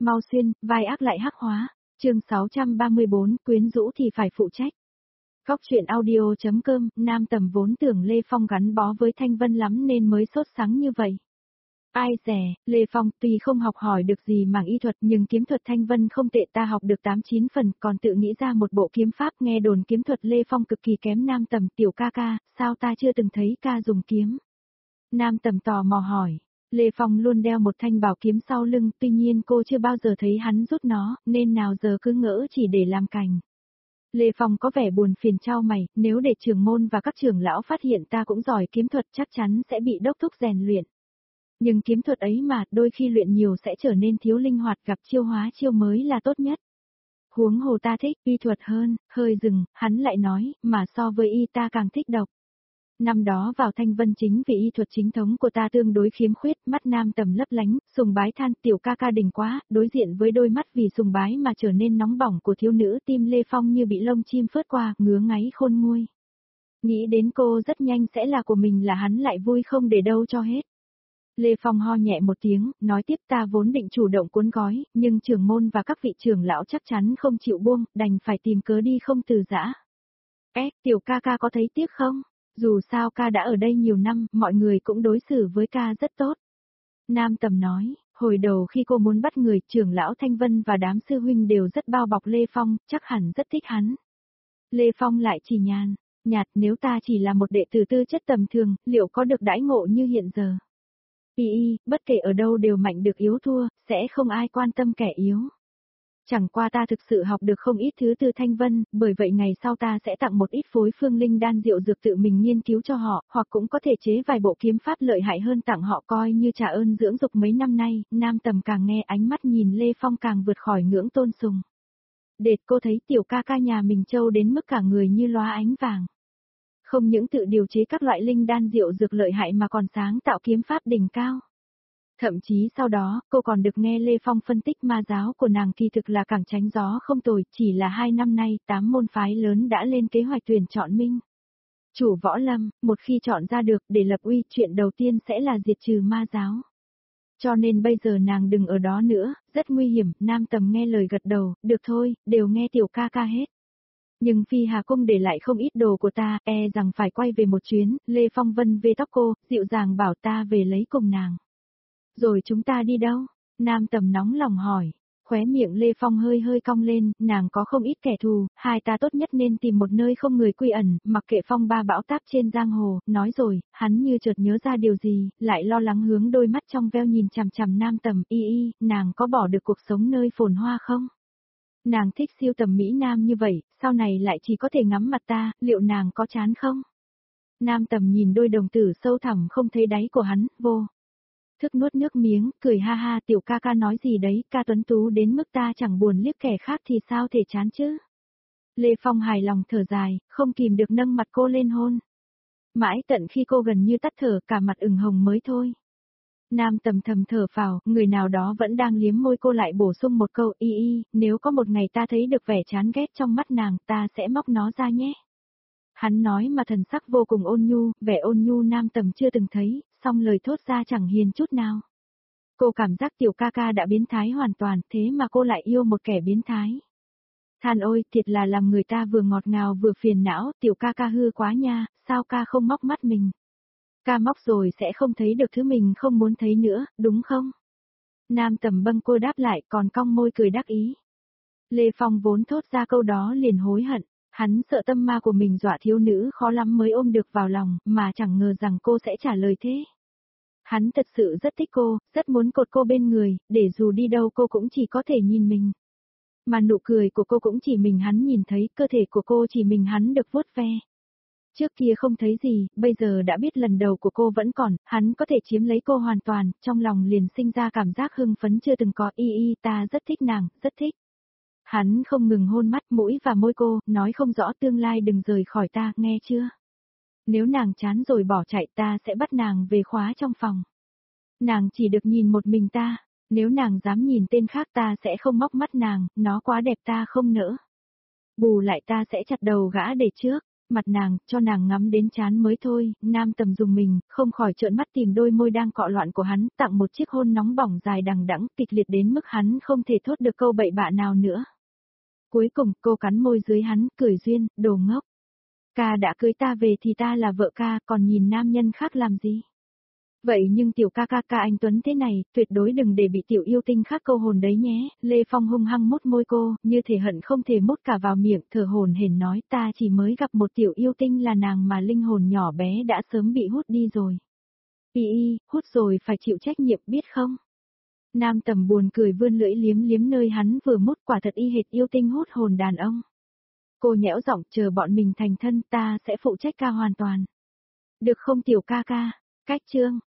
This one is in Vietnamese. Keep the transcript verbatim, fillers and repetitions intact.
mau xuyên, vai ác lại hắc hóa. Chương sáu trăm ba mươi bốn, quyến rũ thì phải phụ trách. Góc truyện audio.com, Nam Tầm vốn tưởng Lê Phong gắn bó với Thanh Vân lắm nên mới sốt sắng như vậy. Ai dè, Lê Phong tuy không học hỏi được gì mảng y thuật nhưng kiếm thuật Thanh Vân không tệ, ta học được tám chín phần, còn tự nghĩ ra một bộ kiếm pháp. Nghe đồn kiếm thuật Lê Phong cực kỳ kém. Nam Tầm, tiểu ca ca, sao ta chưa từng thấy ca dùng kiếm? Nam Tầm tò mò hỏi. Lê Phong luôn đeo một thanh bảo kiếm sau lưng, tuy nhiên cô chưa bao giờ thấy hắn rút nó, nên nào giờ cứ ngỡ chỉ để làm cành. Lê Phong có vẻ buồn phiền trao mày, nếu để trưởng môn và các trưởng lão phát hiện ta cũng giỏi kiếm thuật chắc chắn sẽ bị đốc thúc rèn luyện. Nhưng kiếm thuật ấy mà, đôi khi luyện nhiều sẽ trở nên thiếu linh hoạt, gặp chiêu hóa chiêu mới là tốt nhất. Huống hồ ta thích y thuật hơn. Hơi dừng, hắn lại nói, mà so với y ta càng thích độc. Năm đó vào Thanh Vân chính vì y thuật chính thống của ta tương đối khiếm khuyết. Mắt Nam Tầm lấp lánh, sùng bái than, tiểu ca ca đỉnh quá. Đối diện với đôi mắt vì sùng bái mà trở nên nóng bỏng của thiếu nữ, tim Lê Phong như bị lông chim phớt qua, ngứa ngáy khôn nguôi. Nghĩ đến cô rất nhanh sẽ là của mình là hắn lại vui không để đâu cho hết. Lê Phong ho nhẹ một tiếng, nói tiếp, ta vốn định chủ động cuốn gói, nhưng trưởng môn và các vị trưởng lão chắc chắn không chịu buông, đành phải tìm cớ đi không từ giã. Ế, tiểu ca ca có thấy tiếc không? Dù sao ca đã ở đây nhiều năm, mọi người cũng đối xử với ca rất tốt. Nam Tầm nói, hồi đầu khi cô muốn bắt người, trưởng lão Thanh Vân và đám sư huynh đều rất bao bọc Lê Phong, chắc hẳn rất thích hắn. Lê Phong lại chỉ nhàn, nhạt, nếu ta chỉ là một đệ tử tư chất tầm thường, liệu có được đãi ngộ như hiện giờ? Y y, bất kể ở đâu đều mạnh được yếu thua, sẽ không ai quan tâm kẻ yếu. Chẳng qua ta thực sự học được không ít thứ từ Thanh Vân, bởi vậy ngày sau ta sẽ tặng một ít phối phương linh đan diệu dược tự mình nghiên cứu cho họ, hoặc cũng có thể chế vài bộ kiếm pháp lợi hại hơn tặng họ coi như trả ơn dưỡng dục mấy năm nay. Nam Tầm càng nghe ánh mắt nhìn Lê Phong càng vượt khỏi ngưỡng tôn sùng. Đệt, cô thấy tiểu ca ca nhà mình trâu đến mức cả người như lóa ánh vàng. Không những tự điều chế các loại linh đan diệu dược lợi hại mà còn sáng tạo kiếm pháp đỉnh cao. Thậm chí sau đó, cô còn được nghe Lê Phong phân tích ma giáo của nàng kỳ thực là cảng tránh gió không tồi, chỉ là hai năm nay, tám môn phái lớn đã lên kế hoạch tuyển chọn minh. Chủ võ lâm, một khi chọn ra được để lập uy, chuyện đầu tiên sẽ là diệt trừ ma giáo. Cho nên bây giờ nàng đừng ở đó nữa, rất nguy hiểm. Nam Tầm nghe lời gật đầu, được thôi, đều nghe tiểu ca ca hết. Nhưng Phi Hà Cung để lại không ít đồ của ta, e rằng phải quay về một chuyến. Lê Phong vân về tóc cô, dịu dàng bảo ta về lấy cùng nàng. Rồi chúng ta đi đâu? Nam Tầm nóng lòng hỏi. Khóe miệng Lê Phong hơi hơi cong lên, nàng có không ít kẻ thù, hai ta tốt nhất nên tìm một nơi không người quy ẩn, mặc kệ phong ba bão táp trên giang hồ. Nói rồi, hắn như chợt nhớ ra điều gì, lại lo lắng hướng đôi mắt trong veo nhìn chằm chằm Nam Tầm. Y y, nàng có bỏ được cuộc sống nơi phồn hoa không? Nàng thích siêu tầm Mỹ Nam như vậy, sau này lại chỉ có thể ngắm mặt ta, liệu nàng có chán không? Nam Tầm nhìn đôi đồng tử sâu thẳm không thấy đáy của hắn, vô thức nuốt nước miếng, cười ha ha, tiểu ca ca nói gì đấy, ca tuấn tú đến mức ta chẳng buồn liếc kẻ khác thì sao thể chán chứ? Lê Phong hài lòng thở dài, không kìm được nâng mặt cô lên hôn. Mãi tận khi cô gần như tắt thở, cả mặt ửng hồng mới thôi. Nam Tầm thầm thở phào, người nào đó vẫn đang liếm môi, cô lại bổ sung một câu, y y, nếu có một ngày ta thấy được vẻ chán ghét trong mắt nàng, ta sẽ móc nó ra nhé. Hắn nói mà thần sắc vô cùng ôn nhu, vẻ ôn nhu Nam Tầm chưa từng thấy, song lời thốt ra chẳng hiền chút nào. Cô cảm giác tiểu ca ca đã biến thái hoàn toàn, thế mà cô lại yêu một kẻ biến thái. Than ôi, thiệt là làm người ta vừa ngọt ngào vừa phiền não, tiểu ca ca hư quá nha, sao ca không móc mắt mình? Ca móc rồi sẽ không thấy được thứ mình không muốn thấy nữa, đúng không? Nam Tầm bâng cô đáp lại, còn cong môi cười đắc ý. Lê Phong vốn thốt ra câu đó liền hối hận, hắn sợ tâm ma của mình dọa thiếu nữ khó lắm mới ôm được vào lòng, mà chẳng ngờ rằng cô sẽ trả lời thế. Hắn thật sự rất thích cô, rất muốn cột cô bên người, để dù đi đâu cô cũng chỉ có thể nhìn mình. Mà nụ cười của cô cũng chỉ mình hắn nhìn thấy, cơ thể của cô chỉ mình hắn được vuốt ve. Trước kia không thấy gì, bây giờ đã biết lần đầu của cô vẫn còn, hắn có thể chiếm lấy cô hoàn toàn, trong lòng liền sinh ra cảm giác hưng phấn chưa từng có. Y y, ta rất thích nàng, rất thích. Hắn không ngừng hôn mắt, mũi và môi cô, nói không rõ, tương lai đừng rời khỏi ta, nghe chưa? Nếu nàng chán rồi bỏ chạy, ta sẽ bắt nàng về khóa trong phòng. Nàng chỉ được nhìn một mình ta, nếu nàng dám nhìn tên khác ta sẽ không móc mắt nàng, nó quá đẹp ta không nỡ. Bù lại ta sẽ chặt đầu gã để trước. mặt nàng, cho nàng ngắm đến chán mới thôi, Nam Tầm dùng mình, không khỏi trợn mắt tìm đôi môi đang cọ loạn của hắn, tặng một chiếc hôn nóng bỏng dài đằng đẵng, kịch liệt đến mức hắn không thể thốt được câu bậy bạ nào nữa. Cuối cùng, cô cắn môi dưới hắn, cười duyên, đồ ngốc. Ca đã cưới ta về thì ta là vợ ca, còn nhìn nam nhân khác làm gì? Vậy nhưng tiểu ca ca ca anh Tuấn thế này, tuyệt đối đừng để bị tiểu yêu tinh khác câu hồn đấy nhé. Lê Phong hung hăng mút môi cô, như thể hận không thể mút cả vào miệng, thở hổn hển nói ta chỉ mới gặp một tiểu yêu tinh là nàng mà linh hồn nhỏ bé đã sớm bị hút đi rồi. Y y, hút rồi phải chịu trách nhiệm biết không? Nam Tầm buồn cười vươn lưỡi liếm liếm nơi hắn vừa mút, quả thật y hệt yêu tinh hút hồn đàn ông. Cô nhẽo giọng, chờ bọn mình thành thân ta sẽ phụ trách ca hoàn toàn. Được không tiểu ca ca? Cách chương